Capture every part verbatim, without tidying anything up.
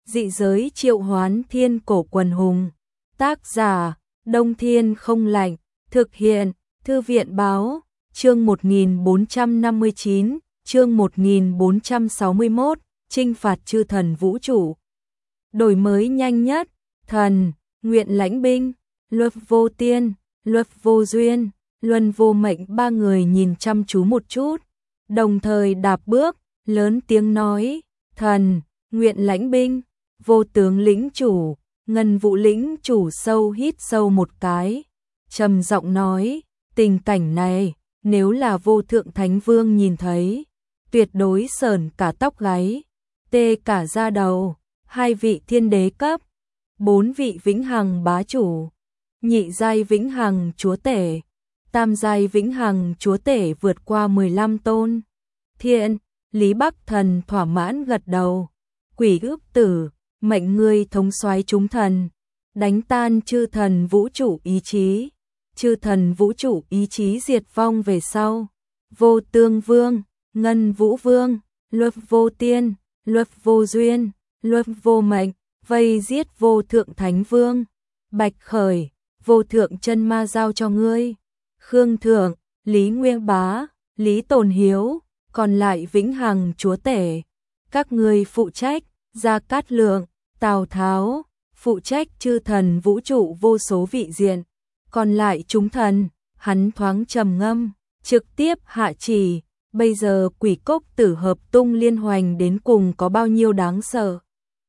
Dị giới triệu hoán thiên cổ quần hùng. Tác giả, Đông Thiên không lạnh. Thực hiện, Thư viện báo. Chương một nghìn bốn trăm năm mươi chín, chương một nghìn bốn trăm sáu mươi mốt, chinh phạt chư thần vũ trụ. Đổi mới nhanh nhất, thần, nguyện lãnh binh, luật vô tiên, luật vô duyên, luân vô mệnh ba người nhìn chăm chú một chút, đồng thời đạp bước, lớn tiếng nói, thần, nguyện lãnh binh, vô tướng lĩnh chủ, ngân vụ lĩnh chủ sâu hít sâu một cái, trầm giọng nói, tình cảnh này, nếu là vô thượng thánh vương nhìn thấy, tuyệt đối sởn cả tóc gáy, tê cả da đầu, hai vị thiên đế cấp, bốn vị vĩnh hằng bá chủ, nhị giai vĩnh hằng chúa tể, tam giai vĩnh hằng chúa tể vượt qua mười lăm tôn. Thiện, Lý Bắc Thần thỏa mãn gật đầu, quỷ ước tử, mệnh ngươi thống soái chúng thần, đánh tan chư thần vũ trụ ý chí. Chư thần vũ trụ ý chí diệt vong về sau, vô tương vương, ngân vũ vương, luật vô tiên, luật vô duyên, luật vô mệnh, vây giết vô thượng thánh vương, bạch khởi, vô thượng chân ma giao cho ngươi, khương thượng, Lý Nguyên Bá, Lý Tồn Hiếu, còn lại vĩnh hằng chúa tể, các ngươi phụ trách, Gia Cát Lượng, Tào Tháo, phụ trách chư thần vũ trụ vô số vị diện. Còn lại chúng thần, hắn thoáng trầm ngâm, trực tiếp hạ chỉ, bây giờ quỷ cốc tử hợp tung liên hoành đến cùng có bao nhiêu đáng sợ.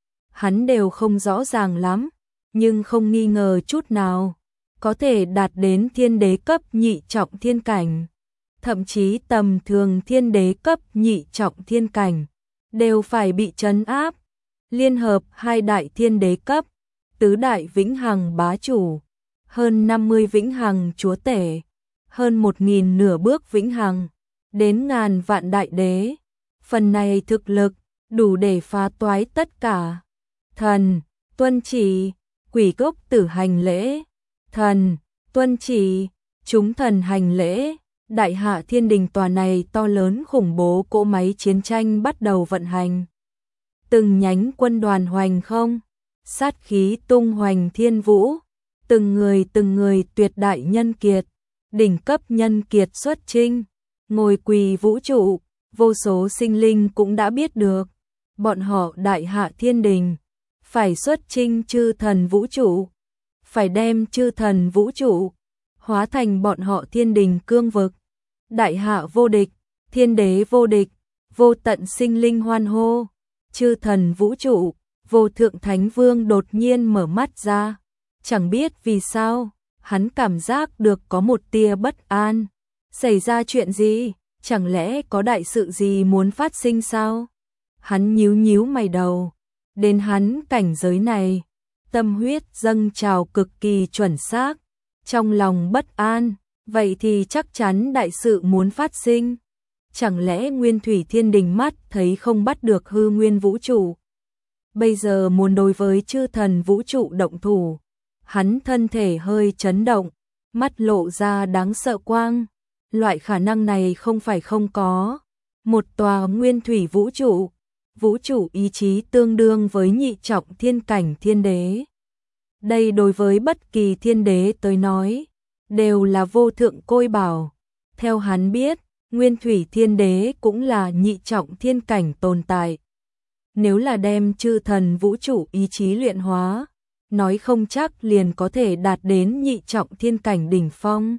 Hắn đều không rõ ràng lắm, nhưng không nghi ngờ chút nào, có thể đạt đến thiên đế cấp nhị trọng thiên cảnh, thậm chí tầm thường thiên đế cấp nhị trọng thiên cảnh, đều phải bị trấn áp. Liên hợp hai đại thiên đế cấp, tứ đại vĩnh hằng bá chủ, hơn năm mươi vĩnh hằng chúa tể, hơn một nghìn nửa bước vĩnh hằng, đến ngàn vạn đại đế. Phần này thực lực, đủ để phá toái tất cả. Thần, tuân chỉ, quỷ cốc tử hành lễ. Thần, tuân chỉ, chúng thần hành lễ. Đại hạ thiên đình tòa này to lớn khủng bố cỗ máy chiến tranh bắt đầu vận hành. Từng nhánh quân đoàn hoành không, sát khí tung hoành thiên vũ. Từng người từng người tuyệt đại nhân kiệt, đỉnh cấp nhân kiệt xuất chinh, ngồi quỳ vũ trụ, vô số sinh linh cũng đã biết được, bọn họ đại hạ thiên đình, phải xuất chinh chư thần vũ trụ, phải đem chư thần vũ trụ, hóa thành bọn họ thiên đình cương vực, đại hạ vô địch, thiên đế vô địch, vô tận sinh linh hoan hô, chư thần vũ trụ, vô thượng thánh vương đột nhiên mở mắt ra. Chẳng biết vì sao, hắn cảm giác được có một tia bất an. Xảy ra chuyện gì? Chẳng lẽ có đại sự gì muốn phát sinh sao? Hắn nhíu nhíu mày đầu. Đến hắn cảnh giới này, tâm huyết dâng trào cực kỳ chuẩn xác. Trong lòng bất an, vậy thì chắc chắn đại sự muốn phát sinh. Chẳng lẽ Nguyên Thủy Thiên Đình mắt thấy không bắt được hư nguyên vũ trụ? Bây giờ muốn đối với chư thần vũ trụ động thủ. Hắn thân thể hơi chấn động, mắt lộ ra đáng sợ quang. Loại khả năng này không phải không có. Một tòa nguyên thủy vũ trụ, vũ trụ ý chí tương đương với nhị trọng thiên cảnh thiên đế. Đây đối với bất kỳ thiên đế tới nói, đều là vô thượng côi bảo. Theo hắn biết, nguyên thủy thiên đế cũng là nhị trọng thiên cảnh tồn tại. Nếu là đem chư thần vũ trụ ý chí luyện hóa, nói không chắc liền có thể đạt đến nhị trọng thiên cảnh đỉnh phong.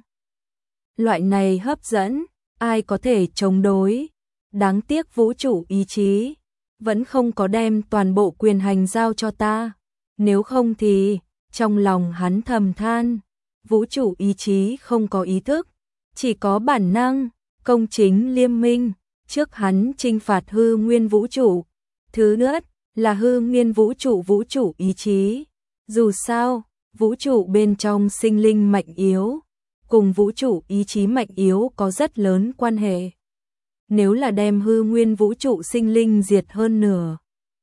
Loại này hấp dẫn, ai có thể chống đối? Đáng tiếc vũ trụ ý chí vẫn không có đem toàn bộ quyền hành giao cho ta. Nếu không thì, trong lòng hắn thầm than, vũ trụ ý chí không có ý thức, chỉ có bản năng, công chính liêm minh, trước hắn chinh phạt hư nguyên vũ trụ. Thứ nhất là hư nguyên vũ trụ vũ trụ ý chí. Dù sao, vũ trụ bên trong sinh linh mạnh yếu, cùng vũ trụ ý chí mạnh yếu có rất lớn quan hệ. Nếu là đem hư nguyên vũ trụ sinh linh diệt hơn nửa,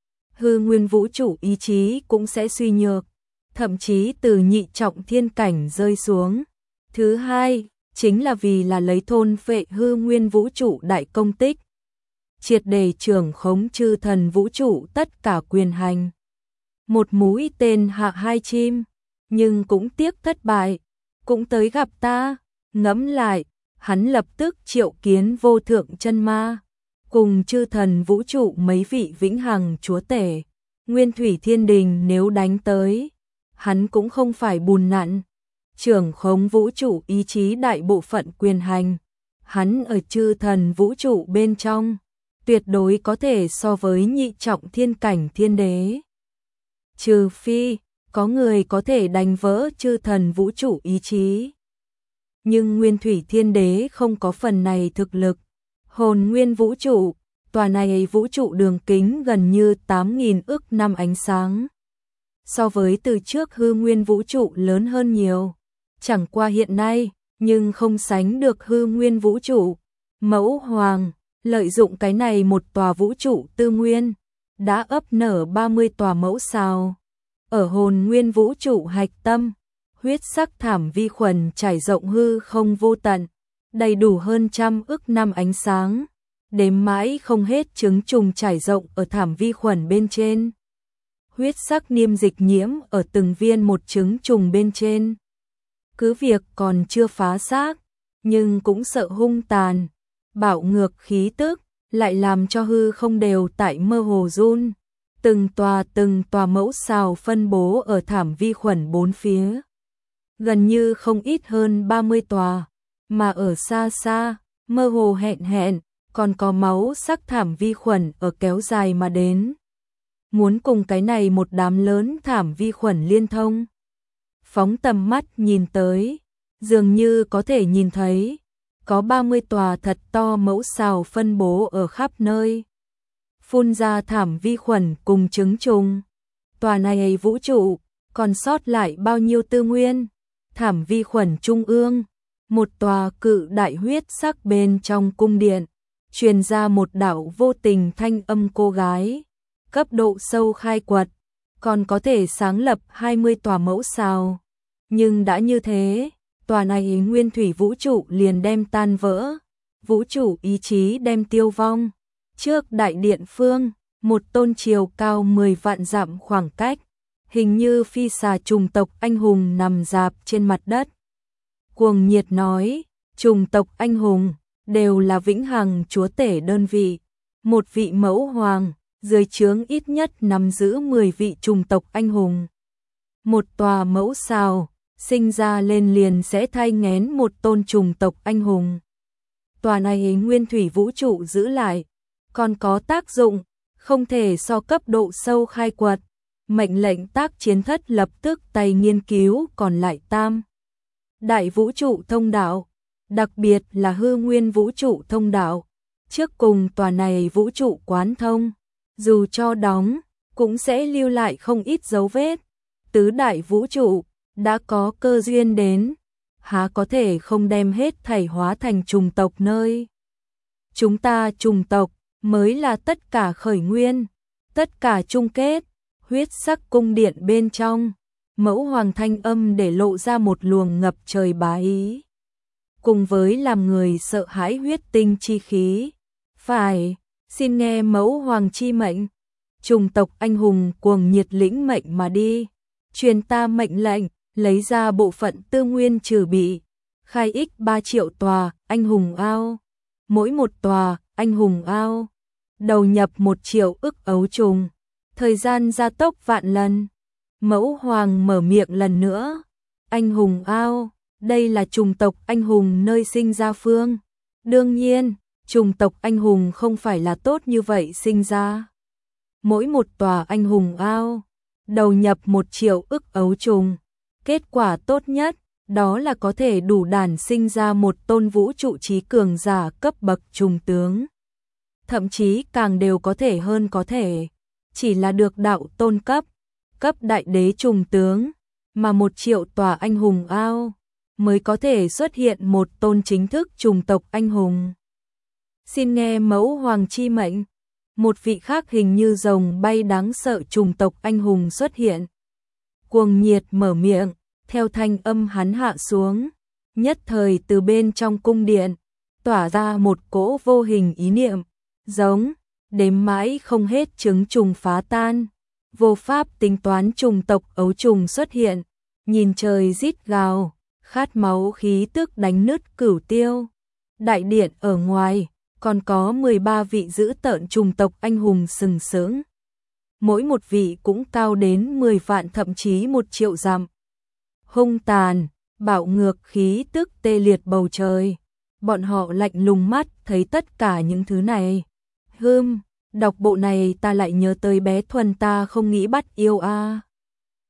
hư nguyên vũ trụ ý chí cũng sẽ suy nhược, thậm chí từ nhị trọng thiên cảnh rơi xuống. Thứ hai, chính là vì là lấy thôn phệ hư nguyên vũ trụ đại công tích, triệt để trưởng khống chư thần vũ trụ tất cả quyền hành. một mũi tên hạ hai chim, nhưng cũng tiếc thất bại, cũng tới gặp ta. Ngẫm lại, hắn lập tức triệu kiến vô thượng chân ma, cùng chư thần vũ trụ mấy vị vĩnh hằng chúa tể, nguyên thủy thiên đình nếu đánh tới, hắn cũng không phải bùn nặn, trưởng khống vũ trụ ý chí đại bộ phận quyền hành, hắn ở chư thần vũ trụ bên trong, tuyệt đối có thể so với nhị trọng thiên cảnh thiên đế. Trừ phi, có người có thể đánh vỡ chư thần vũ trụ ý chí. Nhưng nguyên thủy thiên đế không có phần này thực lực. Hồn nguyên vũ trụ, tòa này vũ trụ đường kính gần như tám nghìn ức năm ánh sáng. So với từ trước hư nguyên vũ trụ lớn hơn nhiều. Chẳng qua hiện nay, nhưng không sánh được hư nguyên vũ trụ. Mẫu Hoàng, lợi dụng cái này một tòa vũ trụ tư nguyên, đã ấp nở ba mươi tòa mẫu sao. Ở hồn nguyên vũ trụ hạch tâm, huyết sắc thảm vi khuẩn trải rộng hư không vô tận, đầy đủ hơn trăm ức năm ánh sáng, đếm mãi không hết trứng trùng trải rộng ở thảm vi khuẩn bên trên. Huyết sắc niêm dịch nhiễm ở từng viên một trứng trùng bên trên. Cứ việc còn chưa phá xác, nhưng cũng sợ hung tàn, bạo ngược khí tức, lại làm cho hư không đều tại mơ hồ run. Từng tòa từng tòa mẫu sao phân bố ở thảm vi khuẩn bốn phía. Gần như không ít hơn ba mươi tòa, mà ở xa xa, mơ hồ hẹn hẹn, còn có máu sắc thảm vi khuẩn ở kéo dài mà đến. Muốn cùng cái này một đám lớn thảm vi khuẩn liên thông. Phóng tầm mắt nhìn tới, dường như có thể nhìn thấy, có ba mươi tòa thật to mẫu sao phân bố ở khắp nơi. Phun ra thảm vi khuẩn cùng trứng trùng. Tòa này vũ trụ, còn sót lại bao nhiêu tư nguyên? Thảm vi khuẩn trung ương, một tòa cự đại huyết sắc bên trong cung điện, truyền ra một đạo vô tình thanh âm cô gái, cấp độ sâu khai quật, còn có thể sáng lập hai mươi tòa mẫu sao. Nhưng đã như thế, tòa này nguyên thủy vũ trụ liền đem tan vỡ, vũ trụ ý chí đem tiêu vong. Trước đại điện phương, một tôn chiều cao mười vạn dặm khoảng cách, hình như phi xà trùng tộc anh hùng nằm rạp trên mặt đất. Cuồng nhiệt nói, trùng tộc anh hùng, đều là vĩnh hằng chúa tể đơn vị. Một vị mẫu hoàng, dưới trướng ít nhất nắm giữ mười vị trùng tộc anh hùng. Một tòa mẫu sao, sinh ra lên liền sẽ thai nghén một tôn trùng tộc anh hùng. Tòa này nguyên thủy vũ trụ giữ lại, còn có tác dụng, không thể so cấp độ sâu khai quật. Mệnh lệnh tác chiến thất lập tức tay nghiên cứu còn lại tam đại vũ trụ thông đạo, đặc biệt là hư nguyên vũ trụ thông đạo, trước cùng tòa này vũ trụ quán thông, dù cho đóng, cũng sẽ lưu lại không ít dấu vết. Tứ đại vũ trụ, đã có cơ duyên đến, há có thể không đem hết thảy hóa thành trùng tộc nơi. Chúng ta trùng tộc, mới là tất cả khởi nguyên, tất cả chung kết. Huyết sắc cung điện bên trong, mẫu hoàng thanh âm để lộ ra một luồng ngập trời bá ý. Cùng với làm người sợ hãi huyết tinh chi khí. Phải, xin nghe mẫu hoàng chi mệnh. Trùng tộc anh hùng cuồng nhiệt lĩnh mệnh mà đi. Truyền ta mệnh lệnh, lấy ra bộ phận tư nguyên trừ bị. Khai ích ba triệu tòa, anh hùng ao. Mỗi một tòa, anh hùng ao. Đầu nhập một triệu ức ấu trùng. Thời gian gia tốc vạn lần. Mẫu hoàng mở miệng lần nữa. Anh hùng ao, đây là trùng tộc anh hùng nơi sinh ra phương. Đương nhiên, trùng tộc anh hùng không phải là tốt như vậy sinh ra. Mỗi một tòa anh hùng ao, đầu nhập một triệu ức ấu trùng. Kết quả tốt nhất, đó là có thể đủ đản sinh ra một tôn vũ trụ trí cường giả cấp bậc trùng tướng. Thậm chí càng đều có thể hơn có thể. Chỉ là được đạo tôn cấp, cấp đại đế trùng tướng, mà một triệu tòa anh hùng ao, mới có thể xuất hiện một tôn chính thức trùng tộc anh hùng. Xin nghe mẫu hoàng chi mệnh, một vị khác hình như rồng bay đáng sợ trùng tộc anh hùng xuất hiện. Cuồng nhiệt mở miệng, theo thanh âm hắn hạ xuống, nhất thời từ bên trong cung điện, tỏa ra một cỗ vô hình ý niệm, giống đếm mãi không hết trứng trùng phá tan, vô pháp tính toán trùng tộc ấu trùng xuất hiện, nhìn trời rít gào, khát máu khí tức đánh nứt cửu tiêu. Đại điện ở ngoài, còn có mười ba vị giữ tợn trùng tộc anh hùng sừng sững. Mỗi một vị cũng cao đến mười vạn thậm chí một triệu dặm. Hung tàn, bạo ngược khí tức tê liệt bầu trời. Bọn họ lạnh lùng mắt thấy tất cả những thứ này. Hừm, đọc bộ này ta lại nhớ tới bé Thuần ta không nghĩ bắt yêu a. À.